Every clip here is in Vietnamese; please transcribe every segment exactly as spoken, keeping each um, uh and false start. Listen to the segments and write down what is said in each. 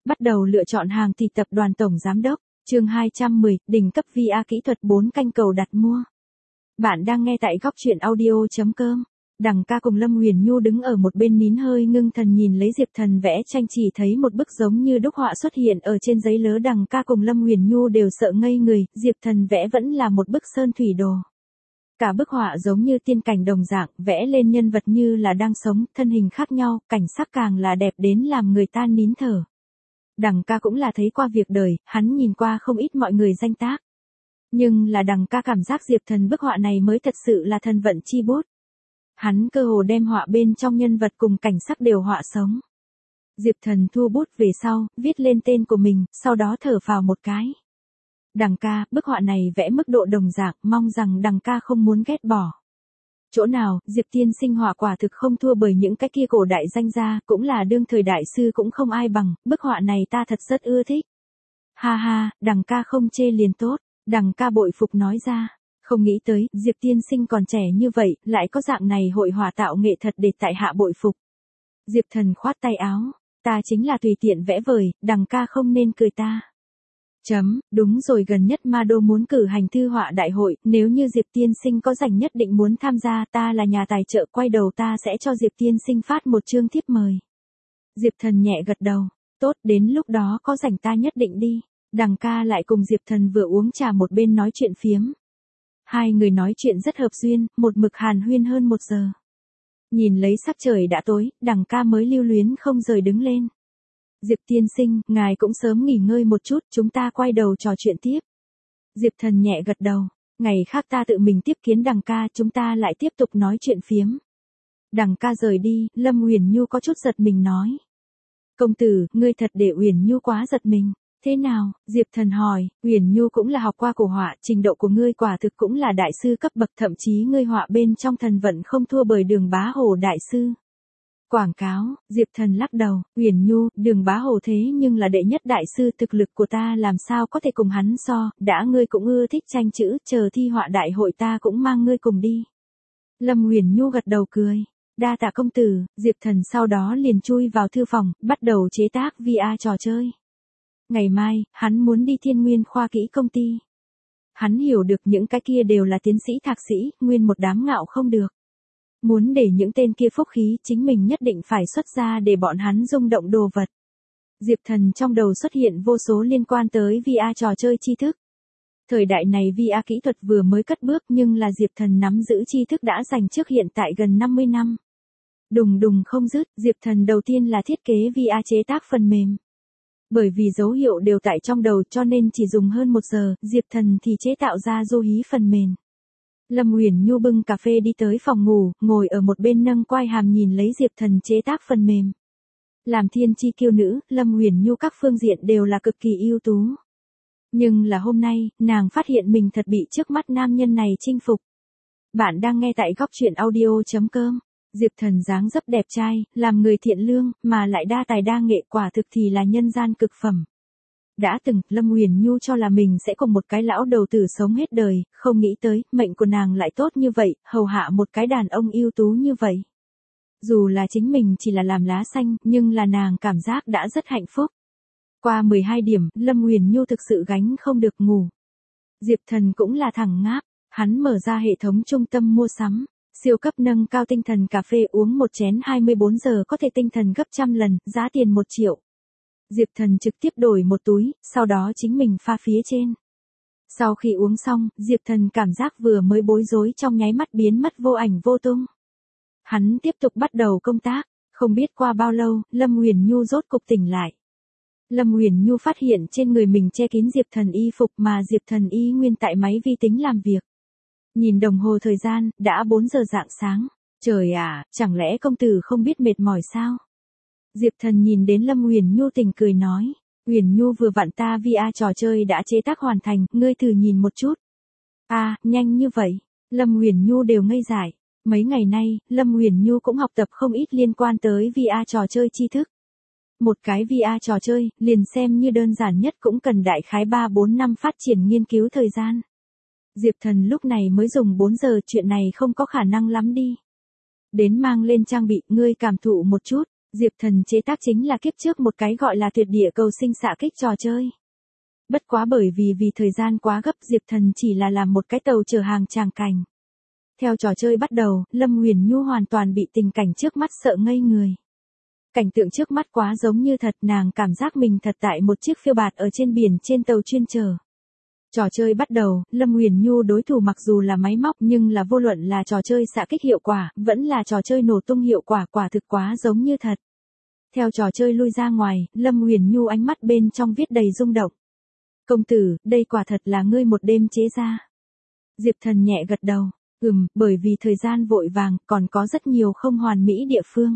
Bắt đầu lựa chọn hàng thì tập đoàn tổng giám đốc, chương hai trăm mười, đỉnh cấp vê rờ kỹ thuật bốn canh cầu đặt mua. Bạn đang nghe tại góc truyện audio chấm com. Đằng Ca cùng Lâm Huyền Nhu đứng ở một bên nín hơi ngưng thần nhìn lấy Diệp Thần vẽ tranh, chỉ thấy một bức giống như đúc họa xuất hiện ở trên giấy lớ. Đằng Ca cùng Lâm Huyền Nhu đều sợ ngây người, Diệp Thần vẽ vẫn là một bức sơn thủy đồ. Cả bức họa giống như tiên cảnh đồng dạng, vẽ lên nhân vật như là đang sống, thân hình khác nhau, cảnh sắc càng là đẹp đến làm người ta nín thở. Đằng Ca cũng là thấy qua việc đời, hắn nhìn qua không ít mọi người danh tác. Nhưng là Đằng Ca cảm giác Diệp Thần bức họa này mới thật sự là thần vận chi bút. Hắn cơ hồ đem họa bên trong nhân vật cùng cảnh sắc đều họa sống. Diệp Thần thu bút về sau, viết lên tên của mình, sau đó thở phào một cái. Đằng Ca, bức họa này vẽ mức độ đồng dạng, mong rằng Đằng Ca không muốn ghét bỏ. Chỗ nào, Diệp tiên sinh họa quả thực không thua bởi những cái kia cổ đại danh gia, cũng là đương thời đại sư cũng không ai bằng, bức họa này ta thật rất ưa thích. Ha ha, Đằng Ca không chê liền tốt, Đằng Ca bội phục nói ra. Không nghĩ tới, Diệp tiên sinh còn trẻ như vậy, lại có dạng này hội họa tạo nghệ thật để tại hạ bội phục. Diệp Thần khoát tay áo, ta chính là tùy tiện vẽ vời, Đằng Ca không nên cười ta. Chấm, đúng rồi, gần nhất Ma Đô muốn cử hành thư họa đại hội, nếu như Diệp tiên sinh có rảnh nhất định muốn tham gia, ta là nhà tài trợ, quay đầu ta sẽ cho Diệp tiên sinh phát một chương thiếp mời. Diệp Thần nhẹ gật đầu, tốt, đến lúc đó có rảnh ta nhất định đi. Đằng Ca lại cùng Diệp Thần vừa uống trà một bên nói chuyện phiếm. Hai người nói chuyện rất hợp duyên, một mực hàn huyên hơn một giờ. Nhìn lấy sắc trời đã tối, Đằng Ca mới lưu luyến không rời đứng lên. Diệp tiên sinh, ngài cũng sớm nghỉ ngơi một chút, chúng ta quay đầu trò chuyện tiếp. Diệp Thần nhẹ gật đầu, ngày khác ta tự mình tiếp kiến Đằng Ca, chúng ta lại tiếp tục nói chuyện phiếm. Đằng Ca rời đi, Lâm Huyền Nhu có chút giật mình nói. Công tử, ngươi thật để Huyền Nhu quá giật mình. Thế nào? Diệp Thần hỏi. Huyền Nhu cũng là học qua cổ họa, trình độ của ngươi quả thực cũng là đại sư cấp bậc, thậm chí ngươi họa bên trong thần vận không thua bởi Đường Bá Hồ đại sư. Quảng cáo, Diệp Thần lắc đầu, Huyền Nhu, Đường Bá Hồ thế nhưng là đệ nhất đại sư, thực lực của ta làm sao có thể cùng hắn so, đã ngươi cũng ưa thích tranh chữ, chờ thi họa đại hội ta cũng mang ngươi cùng đi. Lâm Huyền Nhu gật đầu cười. Đa tạ công tử. Diệp Thần sau đó liền chui vào thư phòng, bắt đầu chế tác vê rờ trò chơi. Ngày mai, hắn muốn đi Thiên Nguyên khoa kỹ công ty. Hắn hiểu được những cái kia đều là tiến sĩ thạc sĩ, nguyên một đám ngạo không được. Muốn để những tên kia phúc khí, chính mình nhất định phải xuất ra để bọn hắn rung động đồ vật. Diệp Thần trong đầu xuất hiện vô số liên quan tới vê rờ trò chơi tri thức. Thời đại này vê rờ kỹ thuật vừa mới cất bước, nhưng là Diệp Thần nắm giữ tri thức đã dành trước hiện tại gần năm mươi năm. Đùng đùng không dứt, Diệp Thần đầu tiên là thiết kế vê rờ chế tác phần mềm. Bởi vì dấu hiệu đều tại trong đầu cho nên chỉ dùng hơn một giờ, Diệp Thần thì chế tạo ra du hí phần mềm. Lâm Huyền Nhu bưng cà phê đi tới phòng ngủ, ngồi ở một bên nâng quai hàm nhìn lấy Diệp Thần chế tác phần mềm. Làm thiên chi kiêu nữ, Lâm Huyền Nhu các phương diện đều là cực kỳ ưu tú. Nhưng là hôm nay, nàng phát hiện mình thật bị trước mắt nam nhân này chinh phục. Bạn đang nghe tại góc truyện audio chấm com. Diệp Thần dáng dấp đẹp trai, làm người thiện lương, mà lại đa tài đa nghệ, quả thực thì là nhân gian cực phẩm. Đã từng, Lâm Huyền Nhu cho là mình sẽ cùng một cái lão đầu tử sống hết đời, không nghĩ tới, mệnh của nàng lại tốt như vậy, hầu hạ một cái đàn ông ưu tú như vậy. Dù là chính mình chỉ là làm lá xanh, nhưng là nàng cảm giác đã rất hạnh phúc. Qua mười hai điểm, Lâm Huyền Nhu thực sự gánh không được ngủ. Diệp Thần cũng là thẳng ngáp, hắn mở ra hệ thống trung tâm mua sắm. Siêu cấp nâng cao tinh thần cà phê uống một chén hai mươi bốn giờ có thể tinh thần gấp trăm lần, giá tiền một triệu. Diệp Thần trực tiếp đổi một túi, sau đó chính mình pha phía trên. Sau khi uống xong, Diệp Thần cảm giác vừa mới bối rối trong nháy mắt biến mất vô ảnh vô tung. Hắn tiếp tục bắt đầu công tác, không biết qua bao lâu, Lâm Huyền Nhu rốt cục tỉnh lại. Lâm Huyền Nhu phát hiện trên người mình che kín Diệp Thần y phục mà Diệp Thần y nguyên tại máy vi tính làm việc. Nhìn đồng hồ thời gian, đã bốn giờ rạng sáng. Trời ạ, chẳng lẽ công tử không biết mệt mỏi sao? Diệp Thần nhìn đến Lâm Huyền Nhu tình cười nói. Huyền Nhu vừa vặn ta vê rờ trò chơi đã chế tác hoàn thành, ngươi thử nhìn một chút. À, nhanh như vậy. Lâm Huyền Nhu đều ngây dại. Mấy ngày nay, Lâm Huyền Nhu cũng học tập không ít liên quan tới vê rờ trò chơi tri thức. Một cái vê rờ trò chơi, liền xem như đơn giản nhất cũng cần đại khái ba bốn năm phát triển nghiên cứu thời gian. Diệp Thần lúc này mới dùng bốn giờ, chuyện này không có khả năng lắm đi. Đến mang lên trang bị, ngươi cảm thụ một chút. Diệp Thần chế tác chính là kiếp trước một cái gọi là tuyệt địa cầu sinh xạ kích trò chơi. Bất quá bởi vì vì thời gian quá gấp, Diệp Thần chỉ là làm một cái tàu chở hàng tràng cảnh. Theo trò chơi bắt đầu, Lâm Huyền Nhu hoàn toàn bị tình cảnh trước mắt sợ ngây người. Cảnh tượng trước mắt quá giống như thật, nàng cảm giác mình thật tại một chiếc phiêu bạt ở trên biển trên tàu chuyên chở. Trò chơi bắt đầu, Lâm Huyền Nhu đối thủ mặc dù là máy móc nhưng là vô luận là trò chơi xạ kích hiệu quả, vẫn là trò chơi nổ tung hiệu quả, quả thực quá giống như thật. Theo trò chơi lui ra ngoài, Lâm Huyền Nhu ánh mắt bên trong viết đầy rung động. Công tử, đây quả thật là ngươi một đêm chế ra. Diệp Thần nhẹ gật đầu, ừm, bởi vì thời gian vội vàng, còn có rất nhiều không hoàn mỹ địa phương.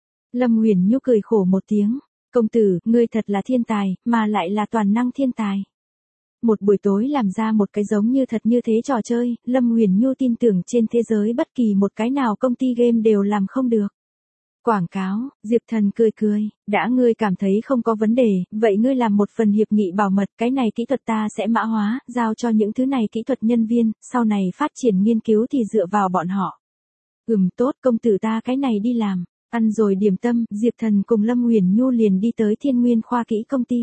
Lâm Huyền Nhu cười khổ một tiếng, công tử, ngươi thật là thiên tài, mà lại là toàn năng thiên tài. Một buổi tối làm ra một cái giống như thật như thế trò chơi, Lâm Huyền Nhu tin tưởng trên thế giới bất kỳ một cái nào công ty game đều làm không được. Quảng cáo, Diệp Thần cười cười, đã ngươi cảm thấy không có vấn đề, vậy ngươi làm một phần hiệp nghị bảo mật, cái này kỹ thuật ta sẽ mã hóa, giao cho những thứ này kỹ thuật nhân viên, sau này phát triển nghiên cứu thì dựa vào bọn họ. Ừm tốt, công tử ta cái này đi làm. Ăn rồi điểm tâm, Diệp Thần cùng Lâm Huyền Nhu liền đi tới Thiên Nguyên Khoa Kỹ công ty.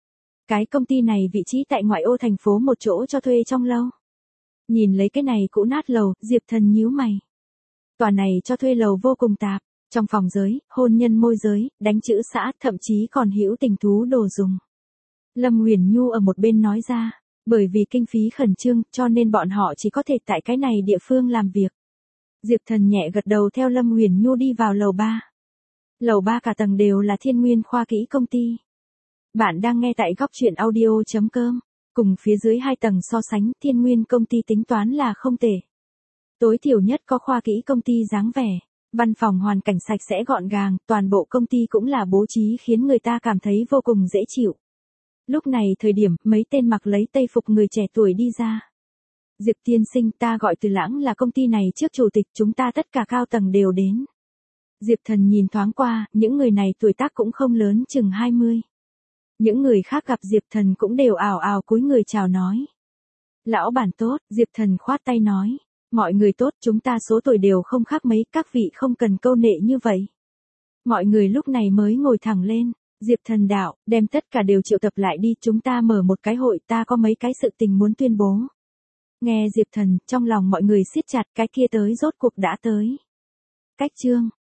Cái công ty này vị trí tại ngoại ô thành phố một chỗ cho thuê trong lâu. Nhìn lấy cái này cũ nát lầu, Diệp Thần nhíu mày. Tòa này cho thuê lầu vô cùng tạp, trong phòng giới, hôn nhân môi giới, đánh chữ xã, thậm chí còn hữu tình thú đồ dùng. Lâm Huyền Nhu ở một bên nói ra, bởi vì kinh phí khẩn trương, cho nên bọn họ chỉ có thể tại cái này địa phương làm việc. Diệp Thần nhẹ gật đầu theo Lâm Huyền Nhu đi vào lầu ba. Lầu ba cả tầng đều là Thiên Nguyên Khoa Kỹ công ty. Bạn đang nghe tại góc truyện audio chấm com. Cùng phía dưới hai tầng so sánh, Thiên Nguyên công ty tính toán là không tệ. Tối thiểu nhất có khoa kỹ công ty dáng vẻ. Văn phòng hoàn cảnh sạch sẽ gọn gàng, toàn bộ công ty cũng là bố trí khiến người ta cảm thấy vô cùng dễ chịu. Lúc này thời điểm, mấy tên mặc lấy tây phục người trẻ tuổi đi ra. Diệp tiên sinh, ta gọi Từ Lãng là công ty này trước chủ tịch, chúng ta tất cả cao tầng đều đến. Diệp Thần nhìn thoáng qua, những người này tuổi tác cũng không lớn, chừng hai mươi. Những người khác gặp Diệp Thần cũng đều ào ào cúi người chào nói. Lão bản tốt, Diệp Thần khoát tay nói. Mọi người tốt, chúng ta số tuổi đều không khác mấy, các vị không cần câu nệ như vậy. Mọi người lúc này mới ngồi thẳng lên. Diệp Thần đạo, đem tất cả đều triệu tập lại đi, chúng ta mở một cái hội, ta có mấy cái sự tình muốn tuyên bố. Nghe Diệp Thần, trong lòng mọi người siết chặt, cái kia tới rốt cuộc đã tới. Cách chương,